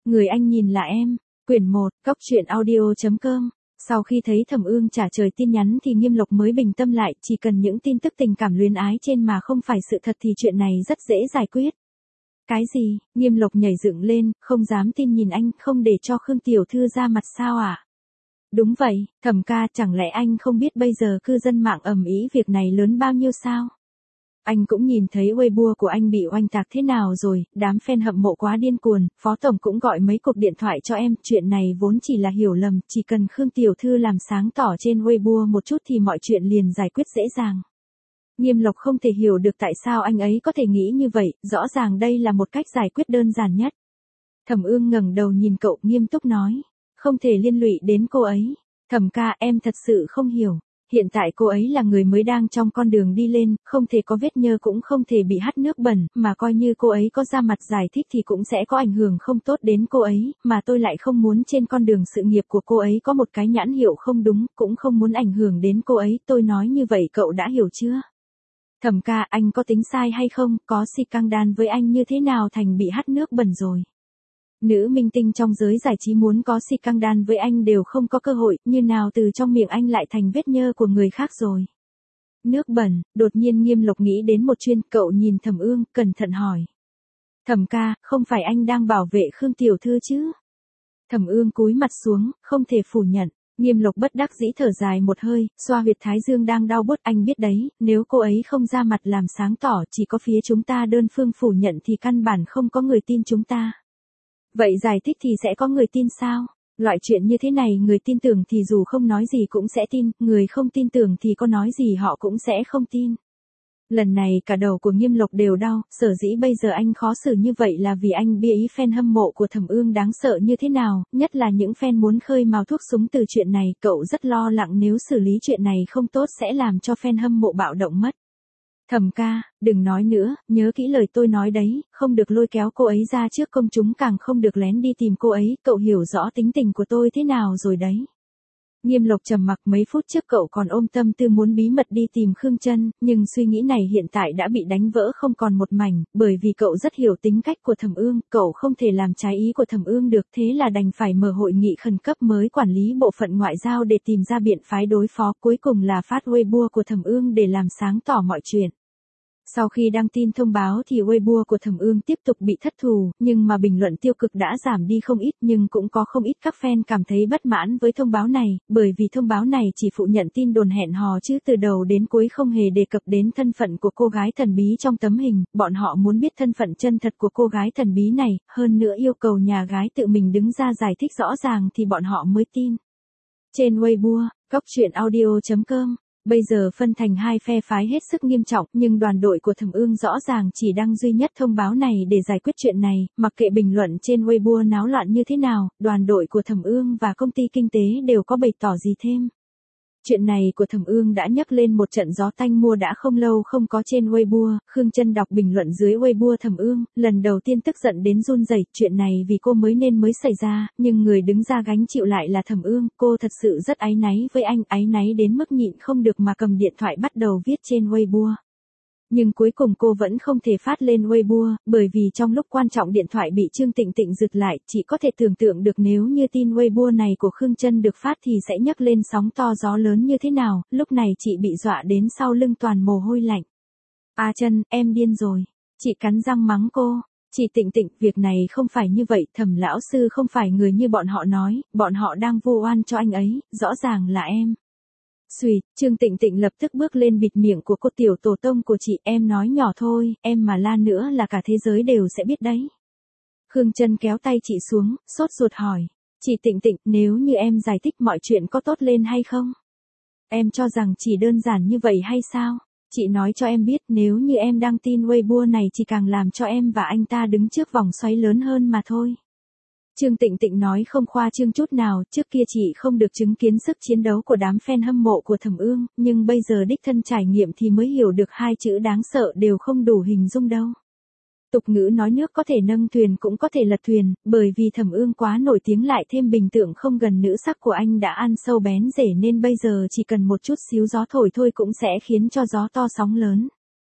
Người anh nhìn là em. Quyển 1, Cóc truyện audio.com. Sau khi thấy Thẩm Ương trả lời tin nhắn thì Nghiêm Lộc mới bình tâm lại, chỉ cần những tin tức tình cảm luyến ái trên mà không phải sự thật thì chuyện này rất dễ giải quyết. Cái gì? Nghiêm Lộc nhảy dựng lên, không dám tin nhìn anh, không để cho Khương tiểu thư ra mặt sao à? Đúng vậy, Thẩm ca, chẳng lẽ anh không biết bây giờ cư dân mạng ầm ĩ việc này lớn bao nhiêu sao? Anh cũng nhìn thấy Weibo của anh bị oanh tạc thế nào rồi, đám fan hâm mộ quá điên cuồng, Phó Tổng cũng gọi mấy cuộc điện thoại cho em, chuyện này vốn chỉ là hiểu lầm, chỉ cần Khương tiểu thư làm sáng tỏ trên Weibo một chút thì mọi chuyện liền giải quyết dễ dàng. Nghiêm Lộc không thể hiểu được tại sao anh ấy có thể nghĩ như vậy, rõ ràng đây là một cách giải quyết đơn giản nhất. Thẩm Ương ngẩng đầu nhìn cậu, nghiêm túc nói, không thể liên lụy đến cô ấy. Thẩm ca, em thật sự không hiểu. Hiện tại cô ấy là người mới đang trong con đường đi lên, không thể có vết nhơ cũng không thể bị hắt nước bẩn, mà coi như cô ấy có ra mặt giải thích thì cũng sẽ có ảnh hưởng không tốt đến cô ấy, mà tôi lại không muốn trên con đường sự nghiệp của cô ấy có một cái nhãn hiệu không đúng, cũng không muốn ảnh hưởng đến cô ấy, tôi nói như vậy cậu đã hiểu chưa? Thẩm ca, anh có tính sai hay không, có scandal với anh như thế nào thành bị hắt nước bẩn rồi? Nữ minh tinh trong giới giải trí muốn có scandal với anh đều không có cơ hội, như nào từ trong miệng anh lại thành vết nhơ của người khác rồi. Nước bẩn, đột nhiên Nghiêm Lộc nghĩ đến một chuyện, cậu nhìn Thẩm Ương, cẩn thận hỏi. Thẩm ca, không phải anh đang bảo vệ Khương tiểu thư chứ? Thẩm Ương cúi mặt xuống, không thể phủ nhận. Nghiêm Lộc bất đắc dĩ thở dài một hơi, xoa huyệt thái dương đang đau buốt, anh biết đấy, nếu cô ấy không ra mặt làm sáng tỏ, chỉ có phía chúng ta đơn phương phủ nhận thì căn bản không có người tin chúng ta. Vậy giải thích thì sẽ có người tin sao? Loại chuyện như thế này người tin tưởng thì dù không nói gì cũng sẽ tin, người không tin tưởng thì có nói gì họ cũng sẽ không tin. Lần này cả đầu của Nghiêm Lộc đều đau, sở dĩ bây giờ anh khó xử như vậy là vì anh biết ý fan hâm mộ của Thẩm Ương đáng sợ như thế nào, nhất là những fan muốn khơi mào thuốc súng từ chuyện này, cậu rất lo lắng nếu xử lý chuyện này không tốt sẽ làm cho fan hâm mộ bạo động mất. Thẩm ca, đừng nói nữa, nhớ kỹ lời tôi nói đấy, không được lôi kéo cô ấy ra trước công chúng, càng không được lén đi tìm cô ấy, cậu hiểu rõ tính tình của tôi thế nào rồi đấy. Nghiêm Lộc trầm mặc, mấy phút trước cậu còn ôm tâm tư muốn bí mật đi tìm Khương Chân, nhưng suy nghĩ này hiện tại đã bị đánh vỡ không còn một mảnh, bởi vì cậu rất hiểu tính cách của Thẩm Ương, cậu không thể làm trái ý của Thẩm Ương được, thế là đành phải mở hội nghị khẩn cấp mới quản lý bộ phận ngoại giao để tìm ra biện pháp đối phó, cuối cùng là phát Weibo của Thẩm Ương để làm sáng tỏ mọi chuyện. Sau khi đăng tin thông báo thì Weibo của Thẩm Ương tiếp tục bị thất thù, nhưng mà bình luận tiêu cực đã giảm đi không ít, nhưng cũng có không ít các fan cảm thấy bất mãn với thông báo này, bởi vì thông báo này chỉ phụ nhận tin đồn hẹn hò chứ từ đầu đến cuối không hề đề cập đến thân phận của cô gái thần bí trong tấm hình, bọn họ muốn biết thân phận chân thật của cô gái thần bí này, hơn nữa yêu cầu nhà gái tự mình đứng ra giải thích rõ ràng thì bọn họ mới tin. Trên Weibo, Cóc truyện audio.com. Bây giờ phân thành hai phe phái hết sức nghiêm trọng, nhưng đoàn đội của Thẩm Ương rõ ràng chỉ đăng duy nhất thông báo này để giải quyết chuyện này, mặc kệ bình luận trên Weibo náo loạn như thế nào, đoàn đội của Thẩm Ương và công ty kinh tế đều có bày tỏ gì thêm. Chuyện này của Thẩm Ương đã nhấc lên một trận gió tanh mưa đã không lâu không có trên Weibo, Khương Chân đọc bình luận dưới Weibo Thẩm Ương, lần đầu tiên tức giận đến run rẩy, chuyện này vì cô mới nên mới xảy ra, nhưng người đứng ra gánh chịu lại là Thẩm Ương, cô thật sự rất áy náy với anh, áy náy đến mức nhịn không được mà cầm điện thoại bắt đầu viết trên Weibo. Nhưng cuối cùng cô vẫn không thể phát lên Weibo, bởi vì trong lúc quan trọng điện thoại bị Trương Tịnh Tịnh giật lại, chị có thể tưởng tượng được nếu như tin Weibo này của Khương Chân được phát thì sẽ nhấc lên sóng to gió lớn như thế nào, lúc này chị bị dọa đến sau lưng toàn mồ hôi lạnh. A Chân, em điên rồi. Chị cắn răng mắng cô. Chị Tịnh Tịnh, việc này không phải như vậy, Thẩm lão sư không phải người như bọn họ nói, bọn họ đang vu oan cho anh ấy, rõ ràng là em. Xùi, Trương Tịnh Tịnh lập tức bước lên bịt miệng của cô, tiểu tổ tông của chị, em nói nhỏ thôi, em mà la nữa là cả thế giới đều sẽ biết đấy. Khương Chân kéo tay chị xuống, sốt ruột hỏi, chị Tịnh Tịnh, nếu như em giải thích mọi chuyện có tốt lên hay không? Em cho rằng chỉ đơn giản như vậy hay sao? Chị nói cho em biết nếu như em đăng tin Weibo này chỉ càng làm cho em và anh ta đứng trước vòng xoáy lớn hơn mà thôi. Trương Tịnh Tịnh nói không khoa trương chút nào, trước kia chị không được chứng kiến sức chiến đấu của đám fan hâm mộ của Thẩm Ương, nhưng bây giờ đích thân trải nghiệm thì mới hiểu được hai chữ đáng sợ đều không đủ hình dung đâu. Tục ngữ nói nước có thể nâng thuyền cũng có thể lật thuyền, bởi vì Thẩm Ương quá nổi tiếng lại thêm bình tượng không gần nữ sắc của anh đã ăn sâu bén rễ nên bây giờ chỉ cần một chút xíu gió thổi thôi cũng sẽ khiến cho gió to sóng lớn.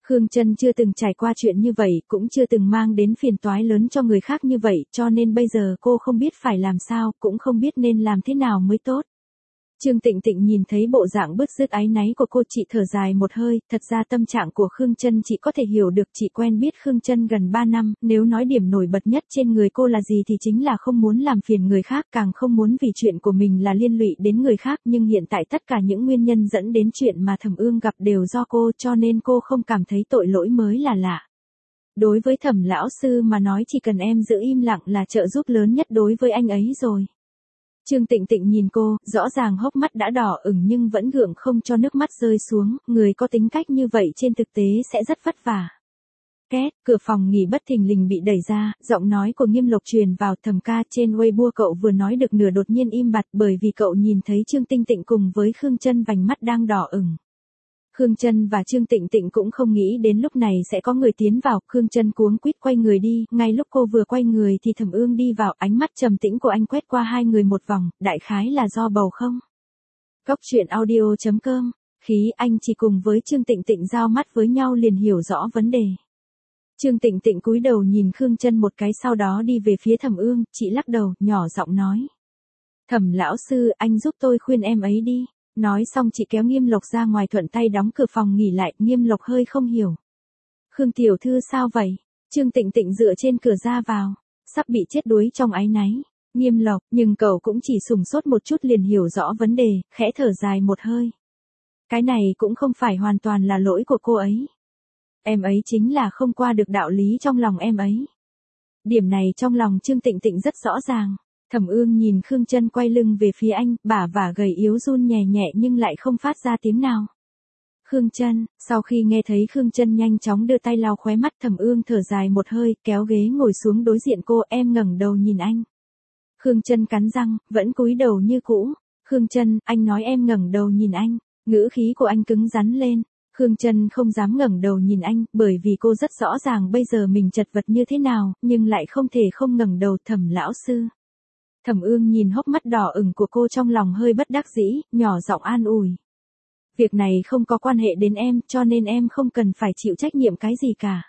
Khương Trân chưa từng trải qua chuyện như vậy, cũng chưa từng mang đến phiền toái lớn cho người khác như vậy, cho nên bây giờ cô không biết phải làm sao, cũng không biết nên làm thế nào mới tốt. Trương Tịnh Tịnh nhìn thấy bộ dạng bứt rứt áy náy của cô, chị thở dài một hơi, thật ra tâm trạng của Khương Trân chị có thể hiểu được, chị quen biết Khương Trân gần 3 năm, nếu nói điểm nổi bật nhất trên người cô là gì thì chính là không muốn làm phiền người khác, càng không muốn vì chuyện của mình là liên lụy đến người khác, nhưng hiện tại tất cả những nguyên nhân dẫn đến chuyện mà Thẩm Ương gặp đều do cô, cho nên cô không cảm thấy tội lỗi mới là lạ. Đối với Thẩm lão sư mà nói chỉ cần em giữ im lặng là trợ giúp lớn nhất đối với anh ấy rồi. Trương Tịnh Tịnh nhìn cô, rõ ràng hốc mắt đã đỏ ửng nhưng vẫn gượng không cho nước mắt rơi xuống, người có tính cách như vậy trên thực tế sẽ rất vất vả. Két, cửa phòng nghỉ bất thình lình bị đẩy ra, giọng nói của Nghiêm Lộc truyền vào. Thẩm ca, trên Weibo cậu vừa nói được nửa đột nhiên im bặt bởi vì cậu nhìn thấy Trương Tịnh Tịnh cùng với Khương Trân vành mắt đang đỏ ửng. Khương Trân và Trương Tịnh Tịnh cũng không nghĩ đến lúc này sẽ có người tiến vào, Khương Trân cuống quýt quay người đi, ngay lúc cô vừa quay người thì Thẩm Ương đi vào, ánh mắt trầm tĩnh của anh quét qua hai người một vòng, đại khái là do bầu không. Góc truyện audio.com, khí anh chỉ cùng với Trương Tịnh Tịnh giao mắt với nhau liền hiểu rõ vấn đề. Trương Tịnh Tịnh cúi đầu nhìn Khương Trân một cái sau đó đi về phía Thẩm Ương, chị lắc đầu, nhỏ giọng nói. Thẩm lão sư, anh giúp tôi khuyên em ấy đi. Nói xong chị kéo Nghiêm Lộc ra ngoài thuận tay đóng cửa phòng nghỉ lại, Nghiêm Lộc hơi không hiểu. Khương tiểu thư sao vậy? Trương Tịnh Tịnh dựa trên cửa ra vào, sắp bị chết đuối trong áy náy. Nghiêm Lộc, nhưng cậu cũng chỉ sửng sốt một chút liền hiểu rõ vấn đề, khẽ thở dài một hơi. Cái này cũng không phải hoàn toàn là lỗi của cô ấy. Em ấy chính là không qua được đạo lý trong lòng em ấy. Điểm này trong lòng Trương Tịnh Tịnh rất rõ ràng. Thẩm Ương nhìn Khương Trân quay lưng về phía anh, bả vả gầy yếu run nhẹ nhẹ nhưng lại không phát ra tiếng nào. Khương Trân, sau khi nghe thấy Khương Trân nhanh chóng đưa tay lau khóe mắt, Thẩm Ương thở dài một hơi, kéo ghế ngồi xuống đối diện cô, em ngẩng đầu nhìn anh. Khương Trân cắn răng, vẫn cúi đầu như cũ. Khương Trân, anh nói em ngẩng đầu nhìn anh, ngữ khí của anh cứng rắn lên. Khương Trân không dám ngẩng đầu nhìn anh, bởi vì cô rất rõ ràng bây giờ mình chật vật như thế nào, nhưng lại không thể không ngẩng đầu. Thẩm lão sư. Thẩm Ương nhìn hốc mắt đỏ ửng của cô trong lòng hơi bất đắc dĩ, nhỏ giọng an ủi. Việc này không có quan hệ đến em, cho nên em không cần phải chịu trách nhiệm cái gì cả.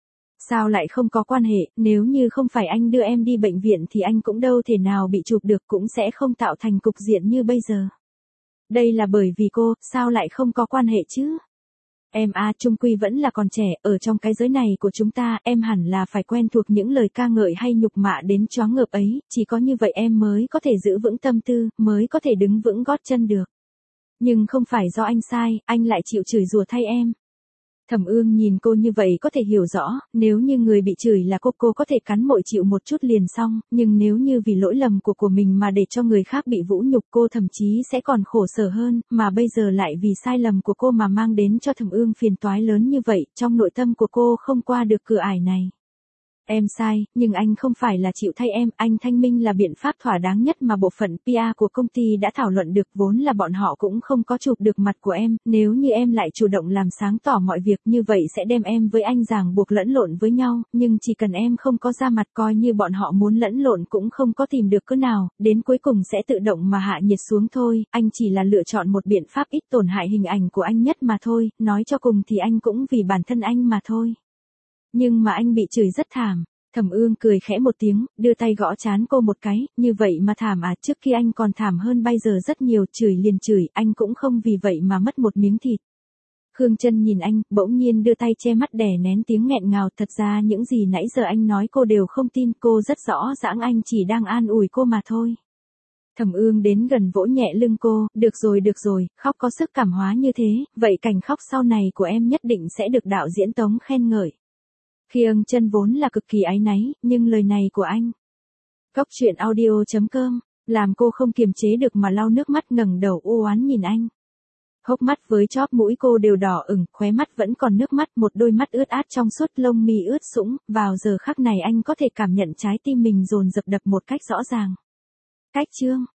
Sao lại không có quan hệ, nếu như không phải anh đưa em đi bệnh viện thì anh cũng đâu thể nào bị chụp được, cũng sẽ không tạo thành cục diện như bây giờ. Đây là bởi vì cô, sao lại không có quan hệ chứ? Em chung quy vẫn là còn trẻ, ở trong cái giới này của chúng ta, em hẳn là phải quen thuộc những lời ca ngợi hay nhục mạ đến choáng ngợp ấy, chỉ có như vậy em mới có thể giữ vững tâm tư, mới có thể đứng vững gót chân được. Nhưng không phải do anh sai, anh lại chịu chửi rủa thay em. Thẩm Ương nhìn cô như vậy có thể hiểu rõ, nếu như người bị chửi là cô có thể cắn môi chịu một chút liền xong, nhưng nếu như vì lỗi lầm của mình mà để cho người khác bị vũ nhục cô thậm chí sẽ còn khổ sở hơn, mà bây giờ lại vì sai lầm của cô mà mang đến cho Thẩm Ương phiền toái lớn như vậy, trong nội tâm của cô không qua được cửa ải này. Em sai, nhưng anh không phải là chịu thay em, anh thanh minh là biện pháp thỏa đáng nhất mà bộ phận PR của công ty đã thảo luận được, vốn là bọn họ cũng không có chụp được mặt của em, nếu như em lại chủ động làm sáng tỏ mọi việc như vậy sẽ đem em với anh ràng buộc lẫn lộn với nhau, nhưng chỉ cần em không có ra mặt coi như bọn họ muốn lẫn lộn cũng không có tìm được cớ nào, đến cuối cùng sẽ tự động mà hạ nhiệt xuống thôi, anh chỉ là lựa chọn một biện pháp ít tổn hại hình ảnh của anh nhất mà thôi, nói cho cùng thì anh cũng vì bản thân anh mà thôi. Nhưng mà anh bị chửi rất thảm. Thẩm Ương cười khẽ một tiếng, đưa tay gõ trán cô một cái, như vậy mà thảm à, trước khi anh còn thảm hơn bây giờ rất nhiều, chửi liền chửi, anh cũng không vì vậy mà mất một miếng thịt. Khương Trân nhìn anh, bỗng nhiên đưa tay che mắt đè nén tiếng nghẹn ngào, thật ra những gì nãy giờ anh nói cô đều không tin, cô rất rõ ràng anh chỉ đang an ủi cô mà thôi. Thẩm Ương đến gần vỗ nhẹ lưng cô, được rồi, khóc có sức cảm hóa như thế, vậy cảnh khóc sau này của em nhất định sẽ được đạo diễn Tống khen ngợi. Khương Trân vốn là cực kỳ áy náy, nhưng lời này của anh. Góc truyện audio.com, làm cô không kiềm chế được mà lau nước mắt ngẩng đầu u oán nhìn anh. Hốc mắt với chóp mũi cô đều đỏ ửng, khóe mắt vẫn còn nước mắt, một đôi mắt ướt át trong suốt, lông mi ướt sũng, vào giờ khắc này anh có thể cảm nhận trái tim mình dồn dập đập một cách rõ ràng. Cách chương